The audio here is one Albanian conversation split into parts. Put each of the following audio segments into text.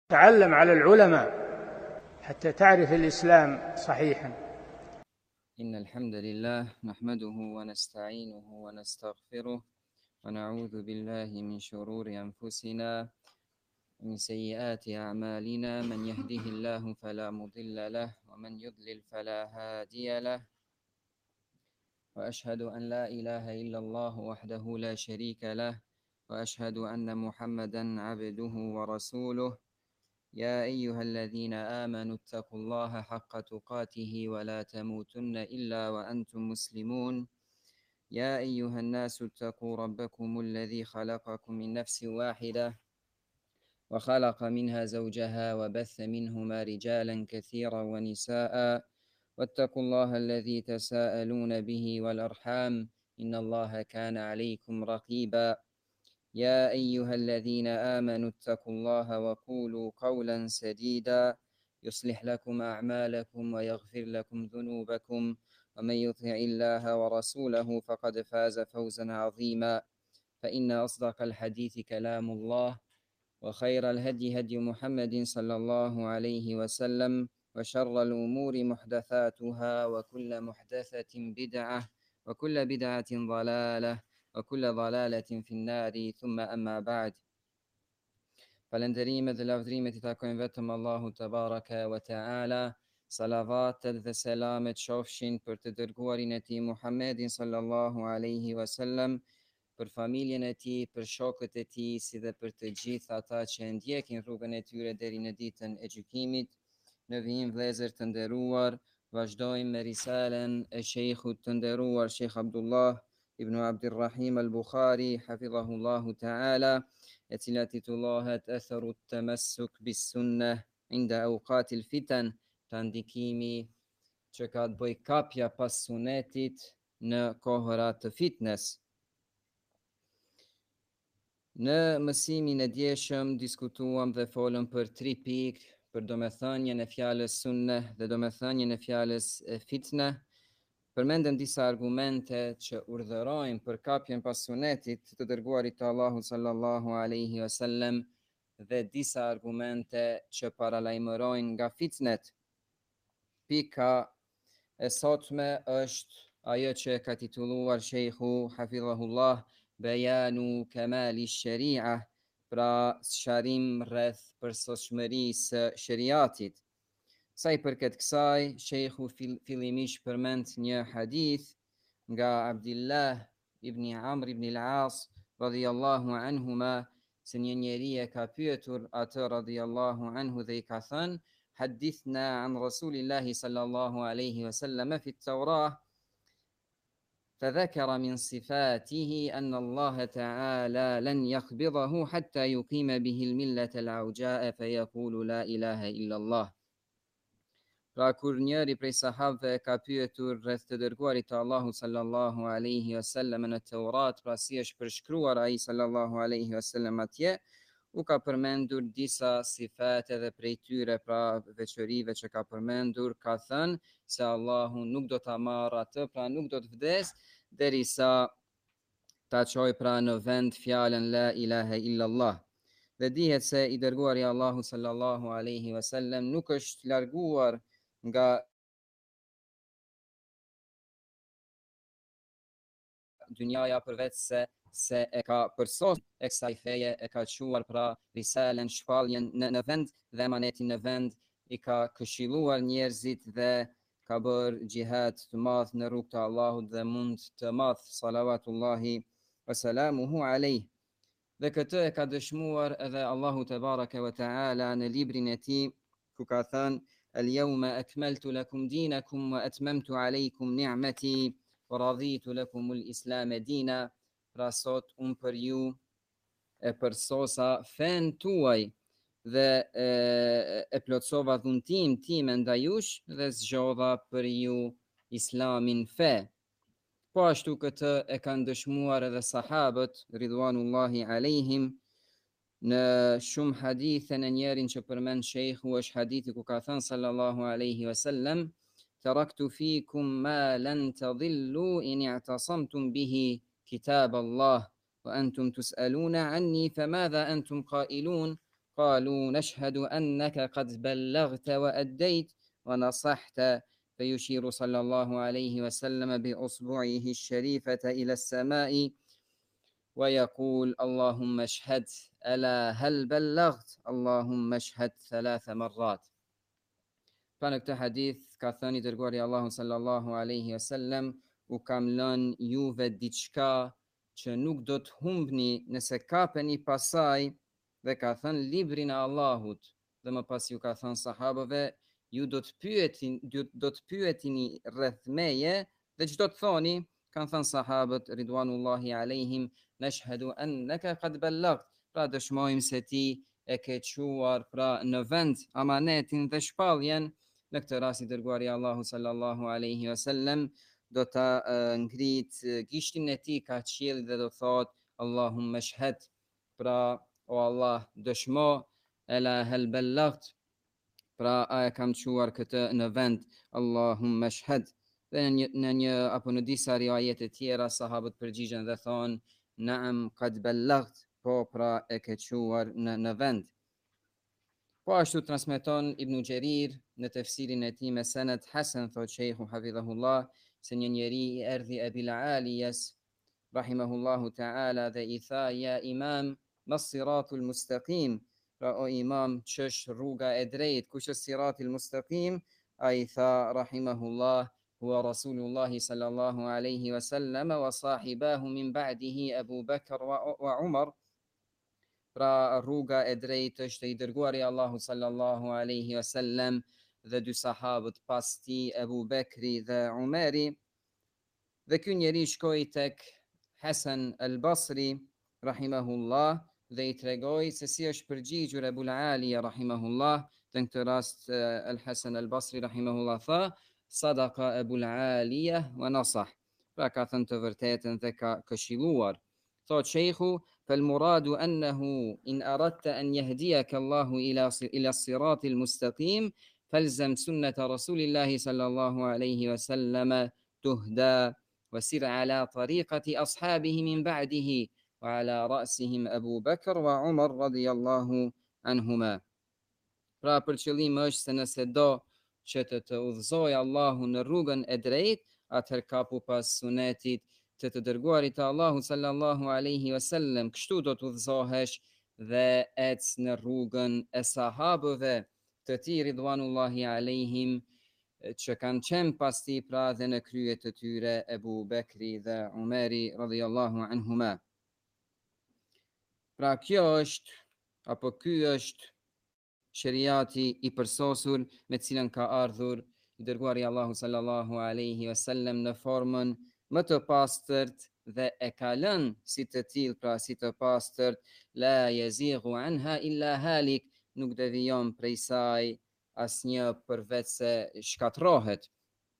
تعلم على العلماء حتى تعرف الإسلام صحيحا. إن الحمد لله نحمده ونستعينه ونستغفره ونعوذ بالله من شرور أنفسنا ومن سيئات أعمالنا. من يهده الله فلا مضل له ومن يضلل فلا هادي له، وأشهد أن لا إله إلا الله وحده لا شريك له، وأشهد أن محمدا عبده ورسوله. يا أيها الذين آمنوا اتقوا الله حق تقاته ولا تموتن إلا وأنتم مسلمون. يا أيها الناس اتقوا ربكم الذي خلقكم من نفس واحدة وخلق منها زوجها وبث منهما رجالا كثيرا ونساء، واتقوا الله الذي تساءلون به والأرحام إن الله كان عليكم رقيبا. يا أيها الذين آمنوا اتقوا الله وقولوا قولا سديدا يصلح لكم أعمالكم ويغفر لكم ذنوبكم، ومن يطع الله ورسوله فقد فاز فوزا عظيما. فإن أصدق الحديث كلام الله، وخير الهدي هدي محمد صلى الله عليه وسلم، وشر الأمور محدثاتها، وكل محدثة بدعة، وكل بدعة ضلالة، وكل ضلالة في النار. ثم أما بعد. Falënderimet dhe lavdrimet I takojnë vetëm Allahu te baraka wa taala. Salavatet dhe selamet qofshin për të dërguarin e tij Muhammedin sallallahu alaihi wasallam, për familjen e tij, për shokët e tij, si dhe për të gjithë ata që ndjekin rrugën e tyre deri në ditën e gjykimit. Në vijim vëllezër të nderuar, vazhdojmë me risalen e shejkhut të nderuar Sheikh Abdullah ibn Abdurrahim al-Bukhari hafidhahullahu ta'ala, e cila titullohet Atharu at-tamassuk bis-sunnah inda awqat al-fitan, pra ndikimi që ka të bëjë kapja pas sunetit në kohëra të fitnes. Në mësimin e djeshëm diskutuam dhe folëm për 3 pikë, për domethënien e fjalës sunne dhe domethënien e fjalës fitne. Përmendëm disa argumente që urdhërojnë për kapjen pas sunetit të dërguarit të Allahut sallallahu alaihi wasallam dhe disa argumente që paralajmërojnë nga fitnet. Pika e sotme është ajo që ka titulluar Sheikhu hafidhahullah Bejanu Kemali Sharia, pra sqarim rreth përsosmërisë së shariatit. Sa I përket kësaj, Sheikhu fillimisht përmend një hadith nga Abdullah ibn Amr ibn al-As radhiyallahu anhuma, se një njeri e ka pyetur atë radhiyallahu anhu dhe I ka thënë: Hadithna an Rasulillahi sallallahu alaihi wasallam fi at-Taurah فذكر من صفاته أن الله تعالى لن يقبضه حتى يقيم به الملة العوجاء فيقول لا إله إلا الله. Pra kur njëri prej sahabëve ka pyetur rreth të dërguarit të Allahut sallallahu alaihi wasallam në Teurat, pra si është përshkruar ai sallallahu alaihi wasallam atje, u ka përmendur disa sifate dhe prej tyre, pra veçorive që ka përmendur, ka thënë se Allahu nuk do ta marrë atë, pra nuk do të vdes derisa ta çojë pra në vend fjalën la ilaha illa Allah. Dhe dihet se I dërguari Allahu sallallahu alaihi wasallam nuk është larguar nga dynjaja përveç se e ka përsos e kësaj feje, e ka quar pra risalen, shpalljen në vend dhe emanetin në vend, I ka këshilluar njerëzit dhe ka bërë gjihad të madh në rrugt të Allahut dhe mund të madh, salavatullahi wa salamuhu alejh. Dhe këtë e ka dëshmuar edhe Allahu te baraka wa taala në librin e tij, ku ka thënë: Al-yawma akmaltu lakum dinakum wa atmamtu alaykum ni'mati wa raditu lakum al-islam dina. Pra sot unë për ju e përsosa fen tuaj dhe e plotsova dhuntin time ndaj jush dhe zgjodha për ju islamin fe. Po ashtu këtë e kanë dëshmuar edhe sahabët ridwanullahi alejhim në shumë hadithe. Në njerin që përmend sheikhu është hadithi ku ka thënë sallallahu alaihi wasallam: Taraktu fikum ma lan tadillu in i'tasamtum bihi kitab Allah wa antum tus'aluna anni famadha antum qailun. قالوا نشهد أنك قد بلغت وأديت ونصحت، فيشير صلى الله عليه وسلم بأصبعه الشريفة إلى السماء ويقول اللهم اشهد، ألا هل بلغت، اللهم اشهد 3 مرات. Pra këtë hadith ka thënë i dërguari Allahu sallallahu alaihi wasallam, u kam lënë juve diçka që nuk do të humbni nëse kapeni pasaj, dhe ka thënë librin e Allahut, dhe më pas ju ka thënë sahabëve, ju do të pyetini rreth meje dhe çdo të thoni, kanë thënë sahabët ridwanullahi alehim, nashhadu annaka qad ballagt, pra dëshmojmë se ti e ke quar pra në vend amanetin dhe shpalljen. Në këtë rast i dërguari Allahu sallallahu alaihi wasallam do ta ngrit gishtin e tij ka qiellit dhe do thot Allahumma shhad, pra o Allah dëshmo, ela hal ballagt, pra a e kam quar këtë në vend, Allahumma shhad. Dhe në një apo në disa riajete tjera sahabët përgjigjen dhe thonë naam qad ballagt, po pra e ke quar në vend. Po ashtu transmeton Ibn Gjerir në tefsirin e tij me sanad hasan, thot Sheikhu hafidhahullah, se një njeri i erdhi Abil Alijes rahimahullahu ta'ala dhe i tha ja imam, mas siratul mustaqim, pra o imam, ç'është rruga e drejtë, kush është siratul mustaqim? Ai tha rahimahullah huwa Rasulullahi sallallahu alaihi wasallam wa sahibahu min ba'dihi Abu Bakr wa Umar. Pra rruga e drejtë është i dërguari Allahu sallallahu alaihi wasallam dhe dy sahabët pas tij Abu Bekri dhe Umeri. Dhe ky njeri shkoi tek Hasan al-Basri rahimahullah dhe i tregoi se si është përgjigjur Abu al-Aliya rahimahullah. Në këtë rast al-Hasan al-Basri rahimahullah tha sadaqa Abu al-Aliya wa nasah, pra ka thënë të vërtetën dhe ka këshilluar. Thot Sheikhu فالمراد أنه إن أردت أن يهديك الله إلى الصراط المستقيم فالزم سنة رسول الله صلى الله عليه وسلم تهدى وسر على طريقة أصحابه من بعده وعلى رأسهم أبو بكر وعمر رضي الله عنهما. Pra për qëllim është se nëse do që të udhëzoj Allahu në rrugën e drejtë, atëherë kapu pas sunetit të dërguarit të Allahu sallallahu alaihi wasallam, kështu do të udhëzohesh dhe ec në rrugën e sahabëve të tij ridwanullahi alaihim, që kanë qenë pas tij, pra dhe në krye të tyre Ebu Bekri dhe Umeri radhiyallahu anhuma. Pra kjo është, apo ky është shariati i përsosur me cilën ka ardhur i dërguari Allahu sallallahu alaihi wasallam në formën më të pastërt dhe e ka lënë si të tillë, pra si të pastërt, la yazighu anha illa halik, nuk devijon prej saj asnjë përveç se shkatrohet.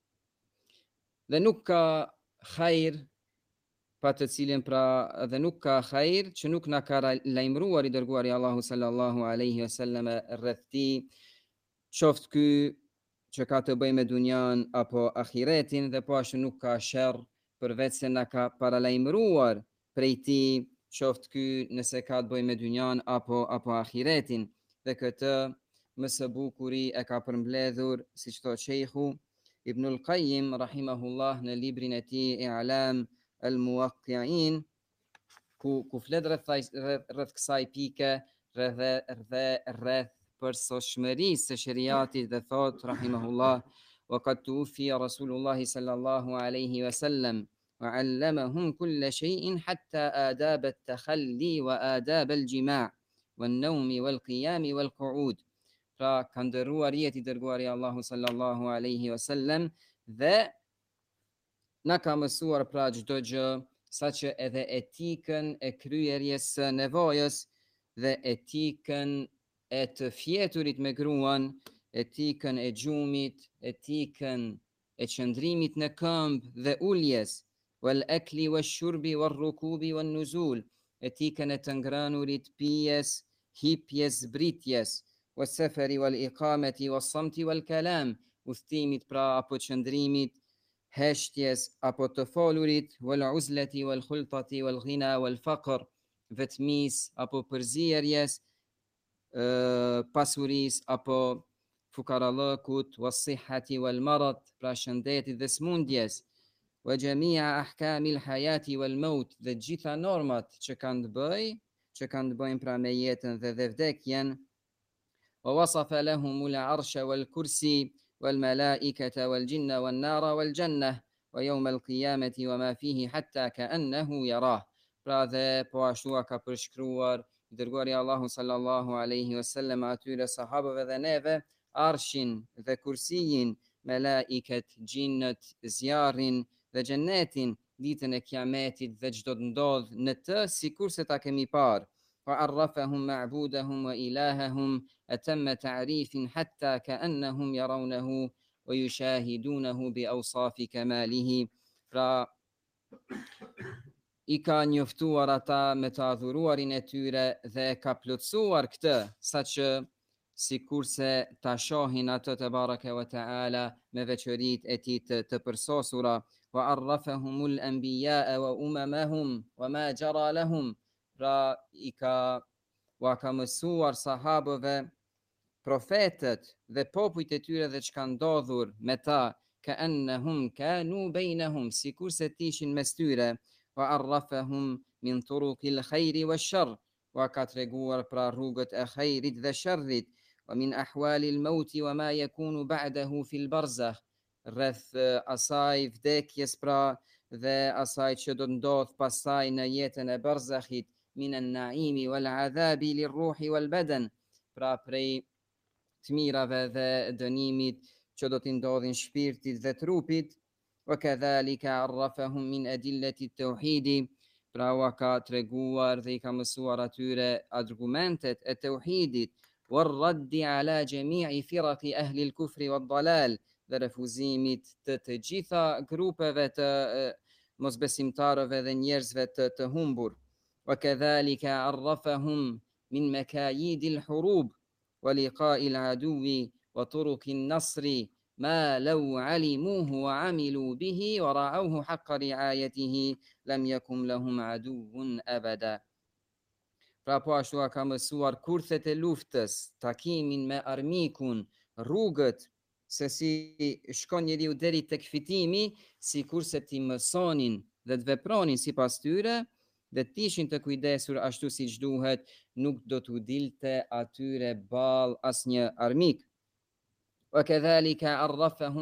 Dhe nuk ka hajr pa të cilin, pra dhe nuk ka hajr që nuk na ka lajmëruar i dërguari Allahu sallallahu alaihi wasallam rreth tij, qoftë ky që ka të bëjë me dunjan apo ahiretin, dhe po ashtu nuk ka sherr përveç se na ka paralajmëruar prej tij, qoftë ky nëse ka të bëjë me dunjan apo ahiretin. Dhe këtë më së bukuri e ka përmbledhur, siç thot Sheikhu Ibnul Qayyim rahimahullah në librin e tij I'lam al-Muwaqqi'in, ku flet rreth kësaj pike rreth përsosshmërisë së shariatit, dhe thot rahimahullah وقد توفي رسول الله صلى الله عليه وسلم وعلمهم كل شيء حتى آداب التخلي وآداب الجماع والنوم والقيام والقعود. Pra ka ndëruar jeti dërguari Allahu sallallahu alaihi wasallam dhe na ka mësuar pra çdo gjë, saqë edhe etikën e kryerjes së nevojës dhe etikën e të fjeturit me gruan, etikën e gjumit, etikën e qëndrimit në këmbë dhe uljes, wal akli wash shurbi wal rukubi wan nuzul, etikën e të ngrënurit, pijes, hipjes, zbritjes, was safari wal iqamati was samti wal kalam, udhtimit pra apo qëndrimit, heshtjes apo të folurit, wal uzlati wal khultati wal ghina wal faqr, vetmis apo përzierjes, pasuris apo fukarallëkut, was-sihhati wal-marad, pra shëndetit dhe smundjes, wa jamia ahkami al-hayati wal-maut, dhe gjitha normat që kanë të bëjnë pra me jetën dhe vdekjen. Wa wasafa lahum al-arsha wal-kursi wal-malaikata wal-jinna wan-nara wal-jannah wa yawm al-qiyamati wa ma fihi hatta ka'annahu yarah. Pra dhe po ashtu ka përshkruar i dërguari Allahu sallallahu alaihi wasallam atyre sahabëve dhe neve arshin dhe kursijin, melaiket, gjinët, zjarrin dhe xhennetin, ditën e kiametit dhe çdo të ndodh në të sikur se ta kemi parë. Wa arrafahum ma'budahum wa ilahahum atamma ta'rifin hatta ka'annahum yarawnahu wa yushahidunahu bi awsafi kamalihi. Pra i ka njoftuar ata me të adhuruarin e tyre dhe ka plotësuar këtë, saqë sikur se ta shohin atë te baraka wa taala me veçoritë e tij të përsosura. Wa arrafahumul anbiya'a wa umamahum wa ma jara lahum. Pra i ka mësuar sahabëve profetët dhe popujt e tyre dhe çka ndodhur me ta, ka'annahum kanu bainahum, sikur se tishin mes tyre. Wa arrafahum min turuqil khairi wash-sharr, wa ka treguar pra rrugët e khairit dhe sharrit. Wa min ahwalil mauti wa ma yakunu ba'dahu fil barzakh, rreth asaj vdekjes pra dhe asaj që do të ndodh pastaj në jetën e barzakhit, min an-na'imi wal 'adhabi lir-ruhi wal badan, pra prej të mirave dhe dënimit që do t'i ndodhin shpirtit dhe trupit. Wa kadhalika arrafahum min adillati at-tauhidi, pra u ka treguar dhe i ka mësuar atyre argumentet e tauhidit, war-raddi ala jami'i firaqi ahli al-kufri wad-dalal, dhe refuzimit të gjitha grupeve të mosbesimtarëve dhe njerëzve të humbur. Wa kadhalika arrafahum min makayidil hurub wa liqa'il aduwi wa turuqin nasri ما لو علموه وعملوا به ورعوه حق رعايته لم يكن لهم عدو أبدا. Pra po ashtu ka mësuar kurthet e luftës, takimin me armikun, rrugët se si shkon njeriu deri tek fitimi, sikur se ti mësonin dhe të vepronin sipas tyre, dhe të ishin të kujdesur ashtu siç duhet, nuk do t'u dilte atyre ball asnjë armik. وكذلك عرفهم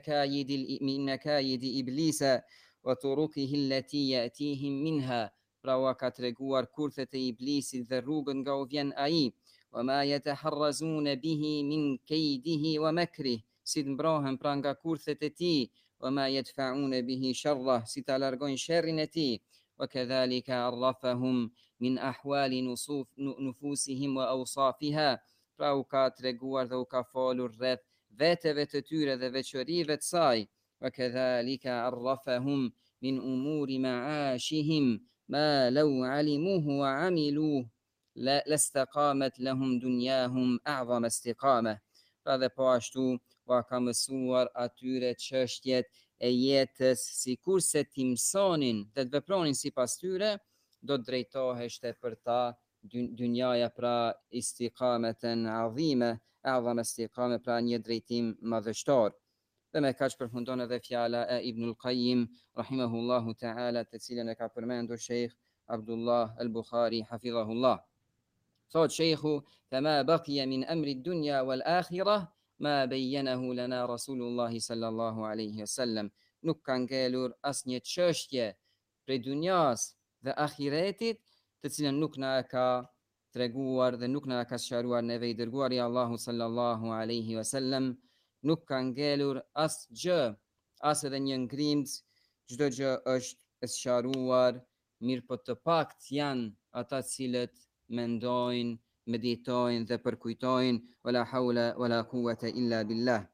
من مكايد إبليس وطرقه التي يأتيهم منها. Pra u ka treguar kurthet e iblisit dhe rrugën nga u vjen ai. وما يتحرزون به من كيده ومكره, si të mbrohen pra nga kurthet e tij. وما يدفعون به شره, si ta largojnë sherrin e tij. وكذلك عرفهم من أحوال نفوسهم وأوصافها. Pra u ka treguar dhe u ka folur rreth veteve të tyre dhe veçorive të saj. وكذلك عرفهم من أمور معاشهم ما لو علموه وعملوه لاستقامت لهم دنياهم أعظم استقامة. Pra dhe po ashtu ka mësuar atyre çështjet e jetës, sikur se ti mësonin dhe të vepronin sipas tyre, do të drejtoheshte për ta dynjaja pra istiqameten azime, a'zama istiqame, pra një drejtim madhështor. Dhe me kaq përfundon edhe fjala e Ibnul Qayyim rahimahullahu ta'ala, të cilën e ka përmendur Sheikh Abdullah al-Bukhari hafidhahullah. Thot Sheikhu: "Fama baqiya min amri ad-dunya wal-akhirah ma bayyanahu lana Rasulullah sallallahu alaihi wasallam." Nuk ka ngelur asnjë çështje prej dunjas dhe ahiretit, të cilën nuk na ka treguar dhe nuk na ka sqaruar neve i dërguari Allahu sallallahu alaihi wasallam. Nuk ka ngelur asgjë, as edhe një ngrimc, çdo gjë është e sqaruar, mirë po të pakt janë ata cilët mendojnë, meditojnë dhe përkujtojnë. Wala hawla wala quwwata illa billah.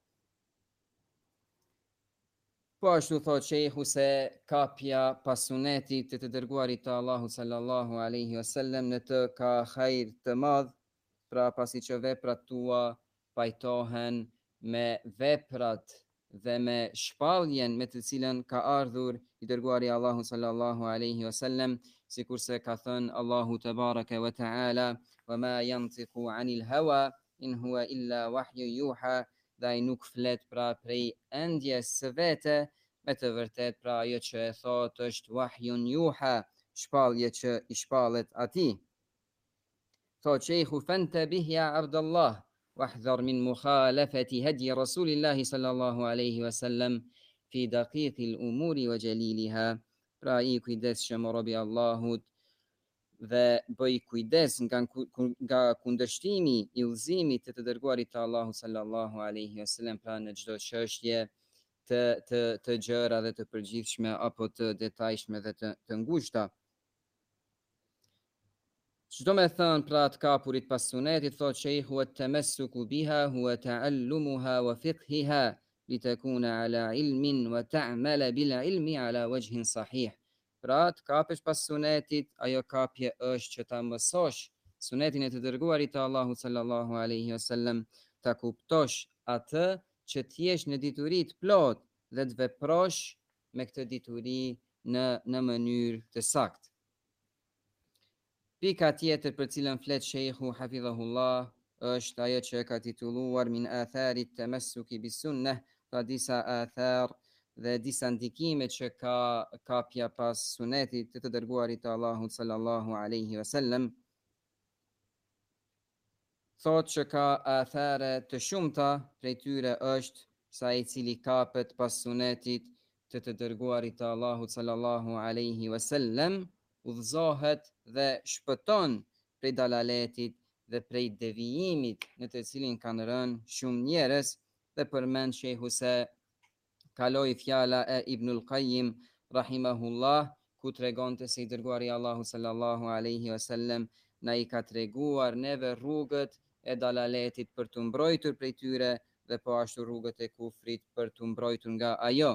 Po ashtu thot Sheikhu se kapja pasunetit të dërguarit të Allahu sallallahu alaihi wasallam në të ka hajër të madh, pra pasi që veprat tua pajtohen me veprat dhe me shpalljen me të cilën ka ardhur i dërguari Allahu sallallahu alaihi wasallam, sikur se ka thënë Allahu te baraka wa taala: وما ينطق عن الهوى إن هو إلا وحي يوحى. Dhe ai nuk flet pra prej endjes së vete, me të vërtet pra ajo që e thot është wahyun yuha, shpallje që i shpallet atij. Thot Sheikhu fantabih ya Abdullah wahdhar min mukhalafati hadi Rasulillah sallallahu alaihi wasallam fi daqiq al-umur wa jaliliha. Pra i kujdesshëm o robi Allahut dhe bëj kujdes nga kundërshtimi i udhëzimit të dërguarit të Allahut sallallahu alaihi wasallam, pra në çdo çështje të gjëra dhe të përgjithshme apo të detajshme dhe të ngushta. Çdo me thënë pra të kapurit pas sunetit, thot Sheikhu at-tamassuku biha huwa ta'allumuha wa fiqhiha litakuna ala ilmin wa ta'mala bil ilmi ala wajhin sahih. Pra të kapesh pas sunetit, ajo kapje është që ta mësosh sunetin e të dërguarit të Allahut sallallahu alaihi wasallam, ta kuptosh atë që t'jesh në dituri të plot dhe të veprosh me këtë dituri në mënyrë të saktë. Pika tjetër për cilën flet Sheikhu hafidhahullah është ajo që ka titulluar min athari tamassuki bis sunnah, pra disa athar dhe disa ndikime që ka kapja pas sunetit të dërguarit të Allahut sallallahu alaihi wasallam. Thot që ka athare të shumta, prej tyre është sa i cili kapet pas sunetit të dërguarit të Allahut sallallahu alaihi wasallam udhëzohet dhe shpëton prej dalaletit dhe prej devijimit në të cilin kanë rënë shumë njerëz. Dhe përmend Sheikhu se kaloi fjala e Ibnul Qayyim rahimahullah, ku tregonte se i dërguari Allahu sallallahu alaihi wasallam na i ka treguar neve rrugët e dalaletit për të mbrojtur prej tyre dhe po ashtu rrugët e kufrit për të mbrojtur nga ajo.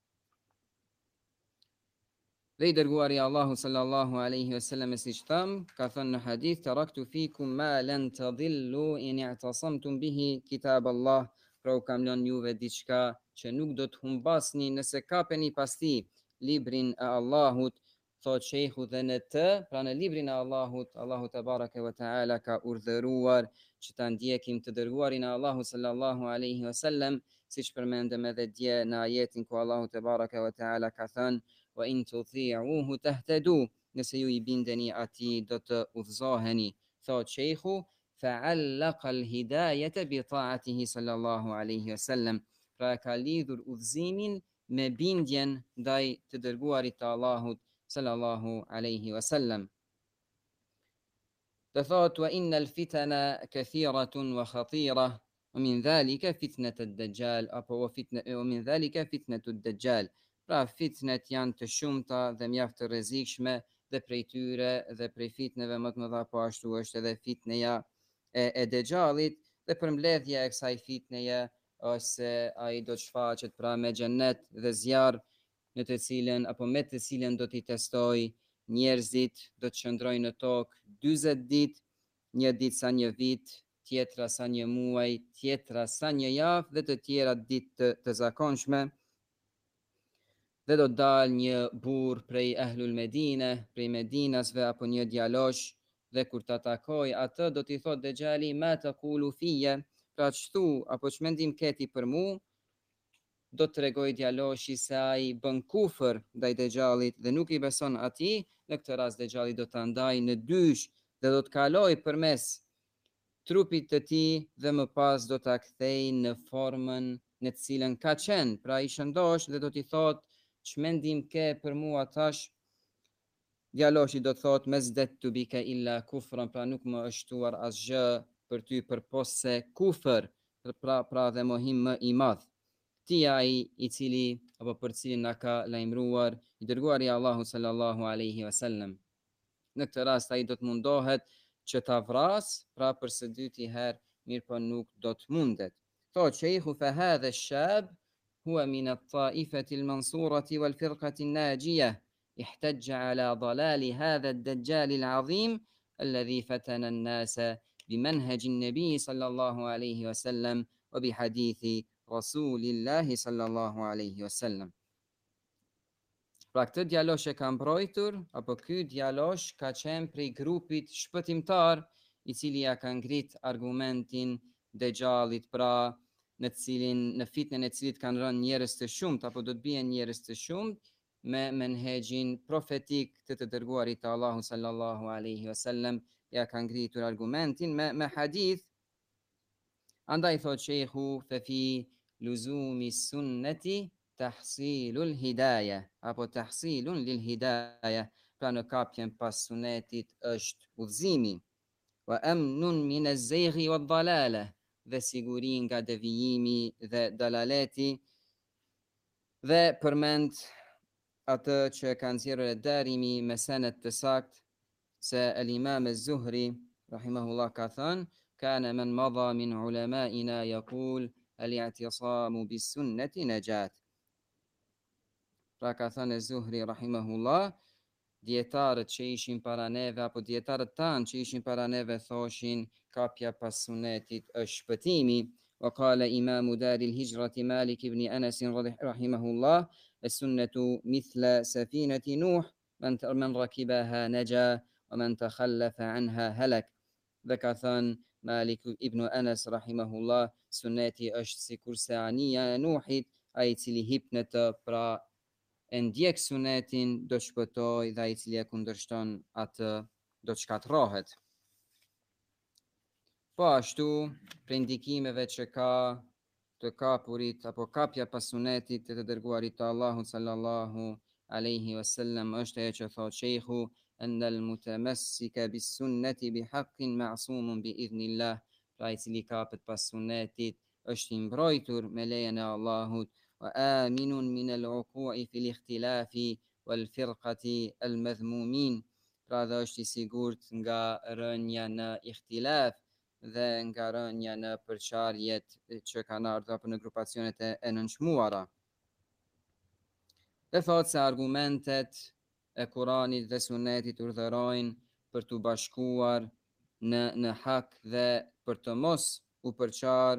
Dhe i dërguari Allahu sallallahu alaihi wasallam siç tham, ka thënë në hadith taraktu fikum ma lan tadillu in i'tasamtum bihi kitab Allah. Pra u kam lënë juve diçka që nuk do të humbasni nëse kapeni pas tij librin e Allahut. Thot Sheikhu dhe në të, pra në librin e Allahut, Allahu te baraka ve taala ka urdhëruar që ta ndjekim të dërguarin e Allahut sallallahu alaihi wasallam, siç përmendëm edhe dje në ajetin ku Allahu te baraka ve taala ka thënë wa in tuti'uhu tahtadu, nëse ju i bindeni atij do të udhëzoheni. Thot Sheikhu fa'allaqa al-hidayata bi ta'atihi sallallahu alaihi wasallam, pra ka lidhur udhëzimin me bindjen ndaj të dërguarit të Allahut sallallahu alaihi wasallam. Të thot wa innal fitana kathiratun wa khatira wa min dhalika fitnatu ad-dajjal, apo wa min dhalika fitnatu ad-dajjal. Pra fitnet janë të shumta dhe mjaft të rrezikshme, dhe prej tyre dhe prej fitneve më të mëdha po ashtu është edhe fitneja e Dejjalit, dhe përmbledhja e kësaj fitneje është se ai do të shfaqet pra me xhennet dhe zjarr, në të cilën apo me të cilën do t'i testoj njerëzit, do të qëndrojnë në tokë 40 ditë, një ditë sa një vit, tjetra sa një muaj, tjetra sa një javë dhe të tjera ditë të zakonshme. Dhe do të dalë një burr prej Ahlul Medine, prej Medinasve apo një djalosh, dhe kur ta takoj atë do t'i thot Dejjali ma taqulu fiyya, pra ç'thu apo ç'mendim keti për mu. Do të tregoj djaloshi se ai bën kufër ndaj Dejjalit dhe nuk i beson atij. Në këtë rast Dejjali do ta ndajë në dysh dhe do të kaloj përmes trupit të tij dhe më pas do ta kthej në formën në të cilën ka qenë, pra i shëndosh dhe do t'i thot ç'mendim ke për mua tash. Djaloshi do të thot mesdetu bika illa kufran, pra nuk më është shtuar asgjë për ty përpos se kufër, pra dhe mohim më i madh. Ti ai i cili apo për cilin na ka lajmëruar i dërguari Allahu sallallahu alaihi wasallam. Në këtë rast ai do të mundohet që ta vras, pra për së dyti herë, mirë po nuk do të mundet. Thot Sheikhu fa hadha ash-shab huwa min at-ta'ifati al-mansurati wal-firqati an-najiyah, ihtajja ala dalali hadha ad-dajjal al-azim alladhi fatana an-nasa bimanhaj an-nabi sallallahu alaihi wasallam wa bihadithi Rasulillahi sallallahu alaihi wasallam. Pra këtë djalosh e ka mbrojtur, apo ky djalosh ka qenë prej grupit shpëtimtar i cili ja ka ngrit argumentin Dejjalit, pra në fitnën e cilit kanë rënë njerëz të shumt apo do të bien njerëz të shumt me menhexhin profetik të dërguarit të Allahut sallallahu alaihi wasallam, ja ka ngritur argumentin me hadith. Andaj thot shehu fe fi luzumi sunneti tahsilul hidayah apo tahsilun lil hidayah, pra në kapjen pas sunetit është udhëzimi, wa amnun min az-zayghi wad-dalalah, dhe sigurin nga devijimi dhe dalaleti, dhe përmend atë që ka nxjerrë Darimi me senet të sakt se al-Imam az-Zuhri rahimahullah ka thënë: kana man madha min ulamaina yaqul al-i'tisamu bis-sunnati najat. Pra ka thënë az-Zuhri rahimahullah, dietarët që ishin para neve apo dietarët tanë që ishin para neve thoshin kapja pas sunetit është shpëtimi. وقال إمام دار الهجرة مالك بن أنس رحمه الله: السنة مثل سفينة نوح من ركبها نجا ومن تخلف عنها هلك. Dhe ka thënë Malik ibn Anas rahimahullah, suneti është sikur se anija e Nuhit, ai i cili hip në të, pra e ndjek sunetin do shpëtoj, dhe ai i cili e kundërshton atë do të shkatërrohet. Po ashtu, për ndikimeve që ka të kapurit apo kapja pas sunetit të dërguarit të Allahut sallallahu alaihi wasallam është ajo që thot shehu: أن المتمسك بالسنة بحق معصوم بإذن الله. Pra i cili kapet pas sunetit është i mbrojtur me lejen e Allahut, wa aminun min al-uqu'i fi al-ikhtilaf wal-firqati al-madhmumin. Pra dhe është i sigurt nga rënja në ikhtilaf dhe nga rënja në përçarjet që kanë ardhur apo në grupacionet e nënçmuara. Dhe thot se argumentet e Kuranit dhe sunetit urdhërojnë për të bashkuar në hak dhe për të mos u përçar.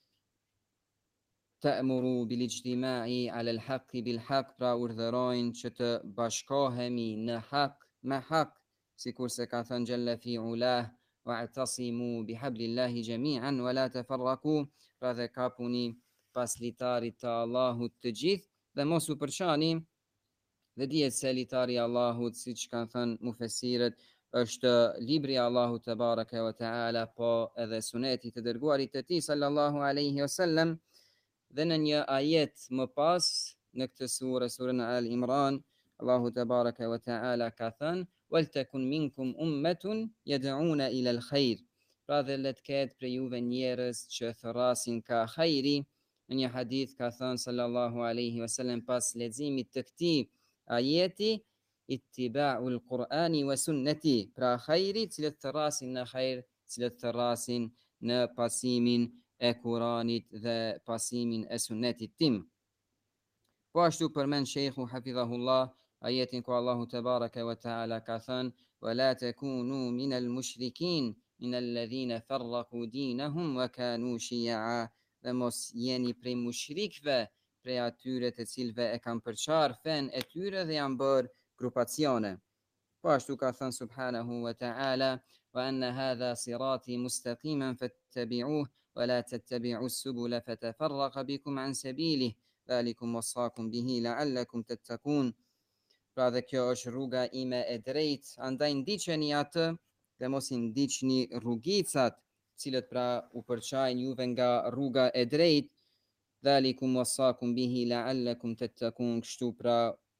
Ta'muru bil ijtima'i 'ala al-haqqi bil haqq, pra urdhërojnë që të bashkohemi në hak me hak, sikurse ka thënë Jalla fi ulah: wa'tasimu bihablillahi jami'an wa la tafarraqu. Pra dhe kapuni pas litarit të Allahut të gjithë dhe mos u përçani. Dhe dihet se litari Allahut, siç kanë thënë mufesirët, është libri Allahut te baraka wa taala, po edhe suneti të dërguarit të tij sallallahu alaihi wasallam. Dhe në një ajet më pas në këtë surën Al-Imran, Allahu te baraka wa taala ka thënë: wal takun minkum ummatun yad'una ila al-khair. Pra dhe le të ketë për juve njerëz që thërrasin ka khajri. Në një hadith ka thënë sallallahu alaihi wasallam pas leximit të këtij ajeti: ittiba'ul Qur'ani wa sunnati. Pra khajri, cilët thërrasin në khajr, cilët thërrasin në pasimin e Kuranit dhe pasimin e sunnetit tim. Po ashtu përmend shehu hafidhahullah ajetin ku Allahu te baraka wa taala ka thënë: wala takunu minal mushrikin minal ladhina farraqu dinahum wa kanu shi'a. Dhe mos jeni prej mushrikve, prej atyre të cilve e kanë përçar fen e tyre dhe janë bërë grupacione. Po ashtu ka thënë subhanahu wa ta'ala: wa anna hadha sirati mustaqiman fattabi'uhu wa la tattabi'u as-subula fatafarraqa bikum an sabilihi dhalikum wasaqum bihi la'allakum tattaqun. Pra dhe kjo është rruga ime e drejtë, andaj ndiqeni atë dhe mos i ndiqni rrugicat, cilët pra u përçajnë juve nga rruga e drejtë. Dhalikum wasaqum bihi la'allakum tattaqun. Kështu pra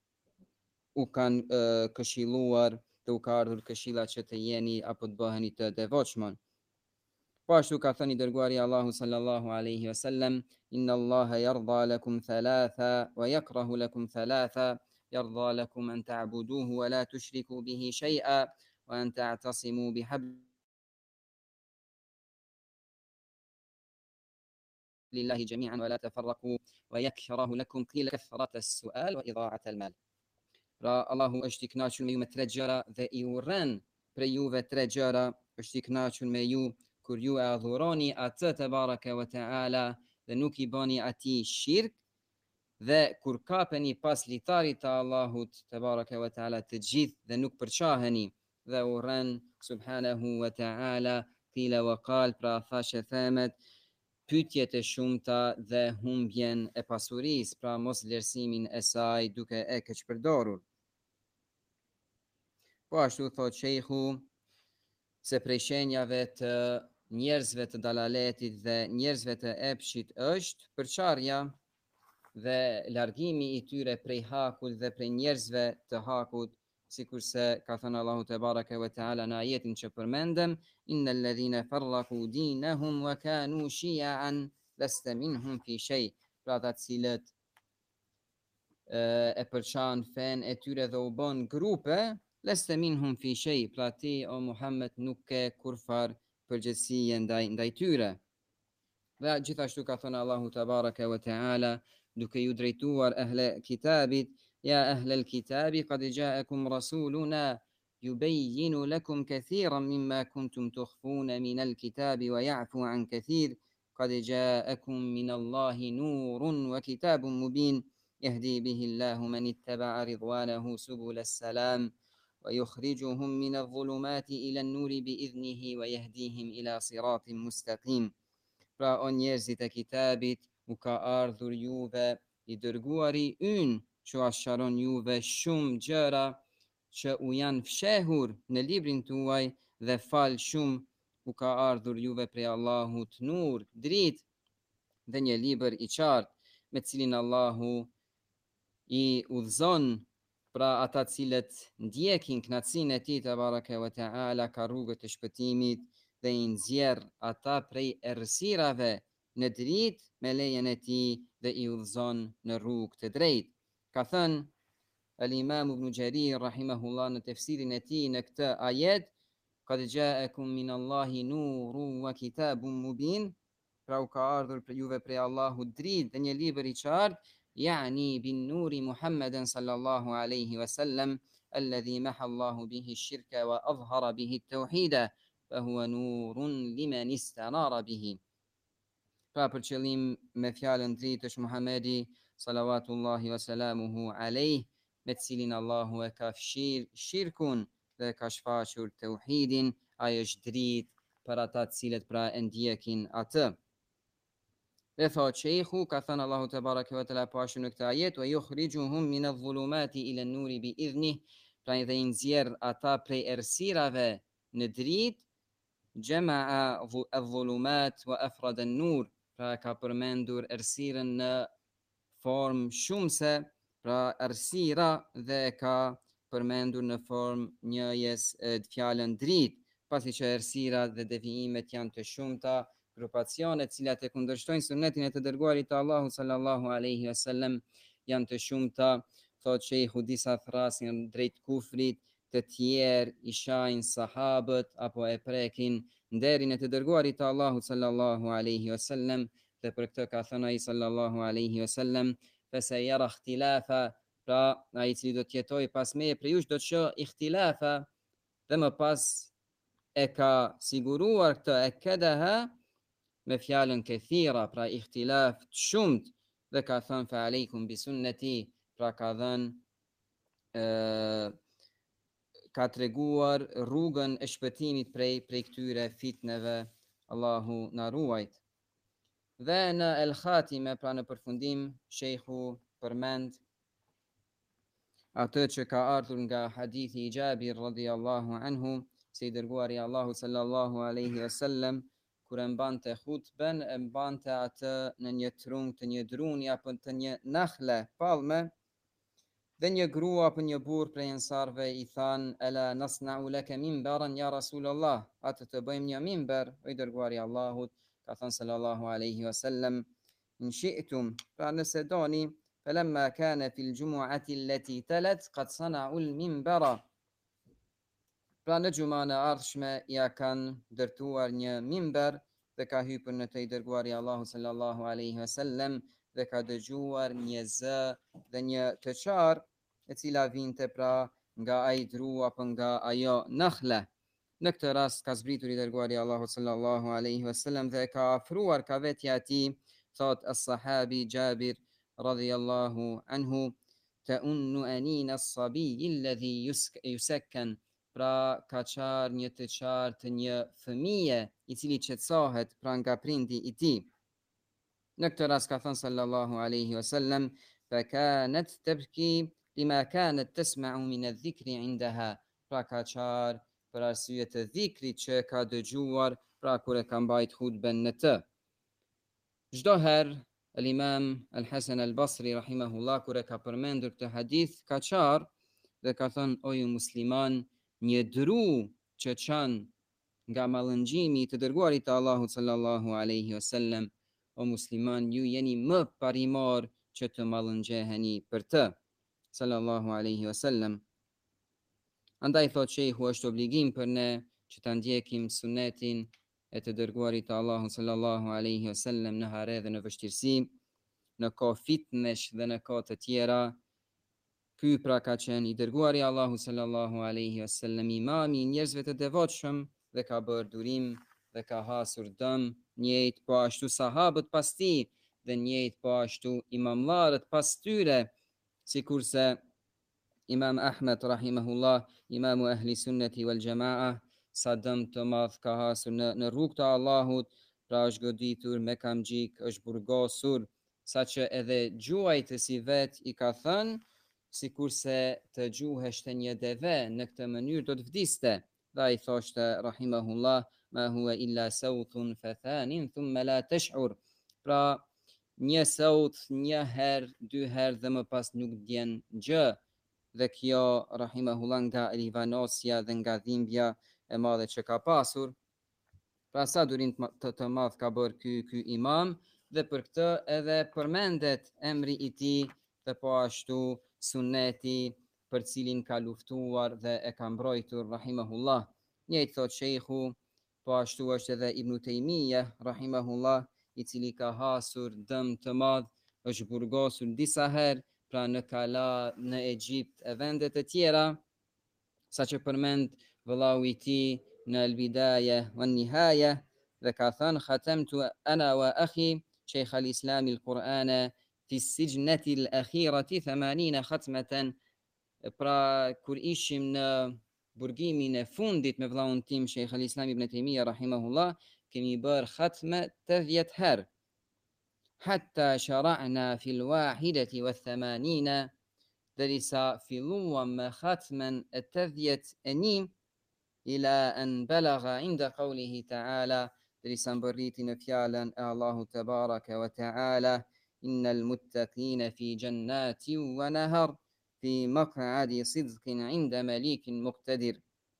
u kanë këshilluar, të u ka ardhur këshilla që të jeni apo të bëheni të devotshëm. Po ashtu ka thënë i dërguari Allahu sallallahu alaihi wasallam: inna Allaha yarda lakum thalatha wa yakrahu lakum thalatha. Yarda lakum an ta'buduhu wa la tushriku bihi shay'a wa an ta'tasimu bihablillahi jami'an wa la tafarraqu wa yakrahu lakum qila kathrata as-su'al wa idha'at al-mal. Pra Allahu është i kënaqur me ju me tre gjëra dhe i urren për juve tre gjëra. Është i kënaqur me ju kur ju e adhuroni atë te baraka wa taala dhe nuk i bëni atij shirk, dhe kur kapeni pas litarit të Allahut te baraka wa taala të gjithë dhe nuk përçaheni, dhe urren subhanahu wa taala qila wa qal, pra thashe themet, pyetjet e shumta dhe humbjen e pasurisë, pra mos vlerësimin e saj duke e keq përdorur. Po ashtu thot shejhu se prej shenjave të njerëzve të dalaletit dhe njerëzve të epshit është përçarja dhe largimi i tyre prej hakut dhe prej njerëzve të hakut, sikurse ka thënë Allahu te baraka ve taala në ajetin që përmendëm, innal ladhina farraqu dinahum wa kanu shi'an lasta minhum fi shay, pra ata cilët e përçan fen e tyre dhe u bën grupe, lasta minhum fi shay, pra ti o Muhammed nuk ke kurfar përgjegjësie ndaj tyre. Dhe gjithashtu ka thënë Allahu te baraka ve taala duke ju drejtuar ehle kitabit, ja ehle kitabi qad ja'akum rasuluna yubayyinu lakum kathiran mimma kuntum tukhfuna min al-kitabi wa ya'fu an kathir qad ja'akum min Allahi nurun wa kitabun mubin yahdi bihi Allahu man ittaba'a ridwanahu subul as-salam wa yukhrijuhum min adh-dhulumati ila an-nuri bi'idhnihi wa yahdihim ila siratin mustaqim. Pra o njerëzit e kitabit, u ka ardhur juve i dërguari ynë që asharon juve shumë gjëra që u janë fshehur në librin tuaj dhe fal shumë u ka ardhur juve prej Allahut nur, dritë dhe një libër i qartë me cilin Allahu i udhëzon pra ata cilët ndjekin kënaqësinë e tij te baraka ve taala ka rrugët e shpëtimit dhe i nxjerr ata prej errësirave në dritë me lejen e tij dhe i udhëzon në rrugë të drejtë. Ka thënë al-Imam Ibn Jarir rahimahullah në tefsirin e tij në këtë ajet, qad ja'akum min Allahi nurun wa kitabun mubin, pra u ka ardhur për juve prej Allahut dritë dhe një libër i qartë, yani bin nuri Muhammeden sallallahu alaihi wasallam alladhi maha Allahu bihi ash-shirka wa adhhara bihi at-tauhida fa huwa nurun liman istanara bihi. Pra për qëllim me fjalën dritë është Muhamedi salawatullahi wa salamuhu alaihi, me cilin Allahu e ka fshirë shirkun dhe ka shfaqur tauhidin, ai është dritë për ata cilët pra e ndjekin atë. Dhe thot shejhu, ka thënë Allahu te baraka ve teala po ashtu në këtë ajet, wa yukhrijuhum min adh-dhulumati ila an-nuri bi idhnih, pra dhe i nxjerr ata prej errësirave në dritë, jama'a adh-dhulumat wa afrada an-nur, pra ka përmendur errësirën në formë shumëse, pra errësira dhe ka përmendur në formë njëjes fjalën dritë, pasi që errësirat dhe devijimet janë të shumta, grupacione cilat e kundërshtojnë sunetin e të dërguarit të Allahut sallallahu alaihi wasallam janë të shumta, thot shejhu, disa thrasin drejt kufrit, të tjerë i shajnë sahabët apo e prekin nderin e të dërguarit të Allahut sallallahu alaihi wasallam, dhe për këtë ka thënë ai sallallahu alaihi wasallam, fese yara ikhtilafa, pra ai cili do të jetojë pas meje prej jush do të shoh ikhtilafa, dhe më pas e ka siguruar këtë e kedaha me fjalën këthira, pra ikhtilaf të shumt, dhe ka thënë fa alejkum bi sunneti, pra ka dhënë ka treguar rrugën e shpëtimit prej këtyre fitneve, Allahu na ruajt. Dhe në El Khatime, pra në përfundim, shejhu përmend atë që ka ardhur nga hadithi i Jabir radhiyallahu anhu, se i dërguari Allahu sallallahu alaihi wasallam kur e mbante hutben, e mbante atë në një trung të një druni apo të një nakhle, palme, dhe një grua apo një burr prej ensarve i than, ala nasna'u laka minbaran ya Rasulullah, atë të bëjmë një minber, o i dërguari Allahut, ka thënë sallallahu alaihi wasallam, in shi'tum, pra nëse doni, falamma kana fil jumu'ati allati talat qad sana'u al-minbara, pra në gjumën e ardhshme ja kanë dërtuar një minber dhe ka hyrë në të i dërguari Allahu sallallahu alaihi wasallam dhe ka dëgjuar një zë dhe një të qarë e cila vinte pra nga ai dru apo nga ajo nakhla. Në këtë rast ka zbritur i dërguari Allahu sallallahu alaihi wasallam dhe ka afruar ka vetja ati, thot as-sahabi Jabir radhiyallahu anhu, ta'unnu anina as-sabiy alladhi yusakkan, pra ka qarë një të qarë të një fëmije i cili qetësohet pra nga prindi i tij. Në këtë rast ka thënë sallallahu alaihi wasallam, fa kanat tabki lima kanat tasma'u min adh-dhikri 'indaha, pra ka qarë për arsye të dhikrit që ka dëgjuar pra kur e ka mbajt hutben në të. Çdo herë Al-Imam Al-Hasan Al-Basri rahimahullah kur e ka përmendur këtë hadith ka qarë dhe ka thënë o ju musliman, një dru që çan nga mallëngjimi të dërguarit të Allahut sallallahu alaihi wasallam, o musliman, ju jeni më parimor që të mallëngjeheni për të sallallahu alaihi wasallam. Andaj thot shehu është obligim për ne që ta ndjekim sunetin e të dërguarit të Allahut sallallahu alaihi wasallam në hare dhe në vështirësi, në kohë fitnesh dhe në kohë të tjera. Ky pra ka qenë i dërguari i Allahut sallallahu alaihi wasallam, imami i njerëzve të devotshëm dhe ka bërë durim dhe ka hasur dëm, njëjtë po ashtu sahabët pas tij dhe njëjtë po ashtu imamllarët pas tyre, sikurse Imam Ahmed rahimahullah, imamu ahli sunneti wal jamaa, sa dëm të madh ka hasur në rrugë të Allahut, pra është goditur me kamxhik, është burgosur, saqë edhe gjuajtësi vet i ka thënë, sikurse të gjuheshte një deve në këtë mënyrë do të vdiste. Dhe ai thoshte rahimahullah, ma huwa illa sawtun fathanin thumma la tash'ur. Pra një saut një herë, dy herë dhe më pas nuk djen gjë. Dhe kjo rahimahullah nga rivanosja dhe nga dhimbja e madhe që ka pasur. Pra sa durim të madh ka bërë ky imam, dhe për këtë edhe përmendet emri i tij dhe po ashtu sunneti për cilin ka luftuar dhe e ka mbrojtur rahimahullah. Njëjtë thot shehu, po ashtu është edhe Ibn Taymija rahimahullah, i cili ka hasur dëm të madh, është burgosur disa herë, pra në Kala, në Egjipt e vende të tjera, saqë përmend vëllau i tij në Al-Bidaya wan-Nihaya dhe ka thënë khatamtu ana wa akhi Sheikh al-Islam al-Qur'ana fi as-sijnati al-akhirati 80 khatmatan. Pra kur ishim në burgimin e fundit me vëllaun tim Sheikh al-Islam Ibn Taymija rahimahullah, kemi bërë khatme 80 herë. Hatta shara'na fi al-wahidati wath-thamanina, derisa filluam me khatmen e 81 ila an balagha inda qawlihi ta'ala, derisa mbërriti në fjalën e Allahut tebaraka wa ta'ala, innal muttaqina fi jannatin wa nahar fi maq'adi sidqin 'inda malikin muqtadir.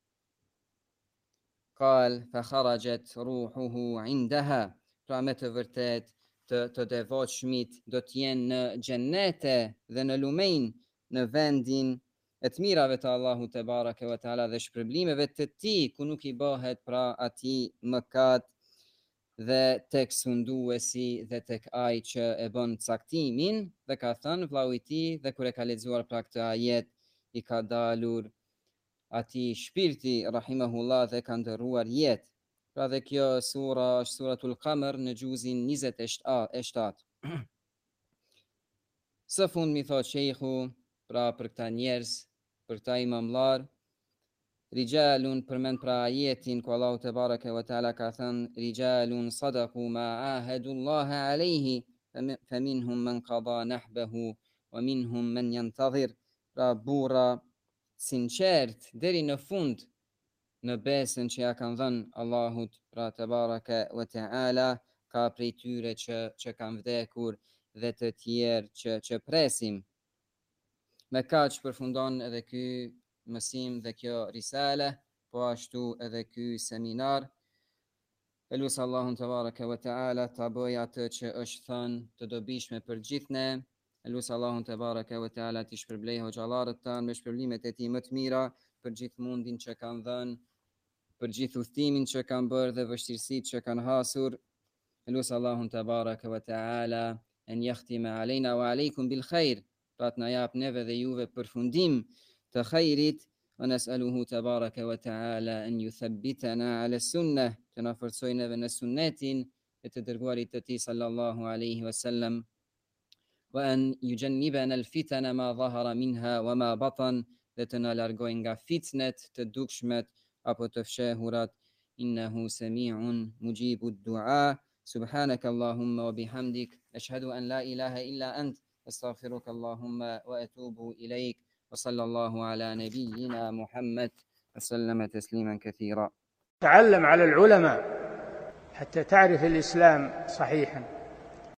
Qal fa kharajat ruhuhu 'indaha. Pra me të vërtet të devotshmit do të jenë në xhennete dhe në lumejn, në vendin e të mirave të Allahut te baraka wa taala dhe shpërblimeve të tij, ku nuk i bëhet pra atij mëkat, dhe tek sunduesi dhe tek ai që e bën caktimin. Dhe ka thënë vllau i tij, dhe kur e ka lexuar pra këtë ajet, i ka dalur atij shpirti rahimahullah dhe ka ndërruar jetë. Pra dhe kjo sura është suratul Qamar në gjuzin 27. Së fund mi thot sheikhu, pra për këta njerëz, për këta imamlar, rijalun, përmend pra ajetin ku Allahu te baraka wa taala ka thënë rijalun sadaqu ma ahadullah alayhi faminhum man qada nahbahu wa minhum man yantazir. Pra burra sinqert deri në fund në besën që ja kanë dhënë Allahut pra te baraka wa taala, ka prej tyre që kanë vdekur dhe të tjerë që presim. Me kaq përfundon edhe ky mësim dhe kjo risale, po ashtu edhe ky seminar. Elus Allahun te baraka wa taala ta bëj atë që është thënë të dobishme për gjithë ne. Elus Allahun te baraka wa taala të shpërblej hoxhallarët tanë me shpërblimet e tij më të mira për gjithë mundin që kanë dhënë, për gjithë udhtimin që kanë bërë dhe vështirësitë që kanë hasur. Elus Allahun te baraka wa taala an yahtima alejna wa aleikum bil khair, pra të na jap neve dhe juve përfundim të khairit. Wa nas'aluhu tabaraka wa ta'ala an yuthabbitana ala sunnah, që na forcojë neve në sunnetin e të dërguarit të tij sallallahu alaihi wasallam, wa an yujannibana al fitana ma dhahara minha wa ma batan, dhe të na largoj nga fitnet të dukshmet apo të fshehurat. Innehu sami'un mujibu du'a. Subhanaka Allahumma wa bihamdik, ashhadu an la ilaha illa ant, astaghfiruka Allahumma wa atubu ilaik. Wa sallallahu ala nabiyyina Muhammad wa sallama tasliman kathira. تعلم على العلماء حتى تعرف الإسلام صحيحا.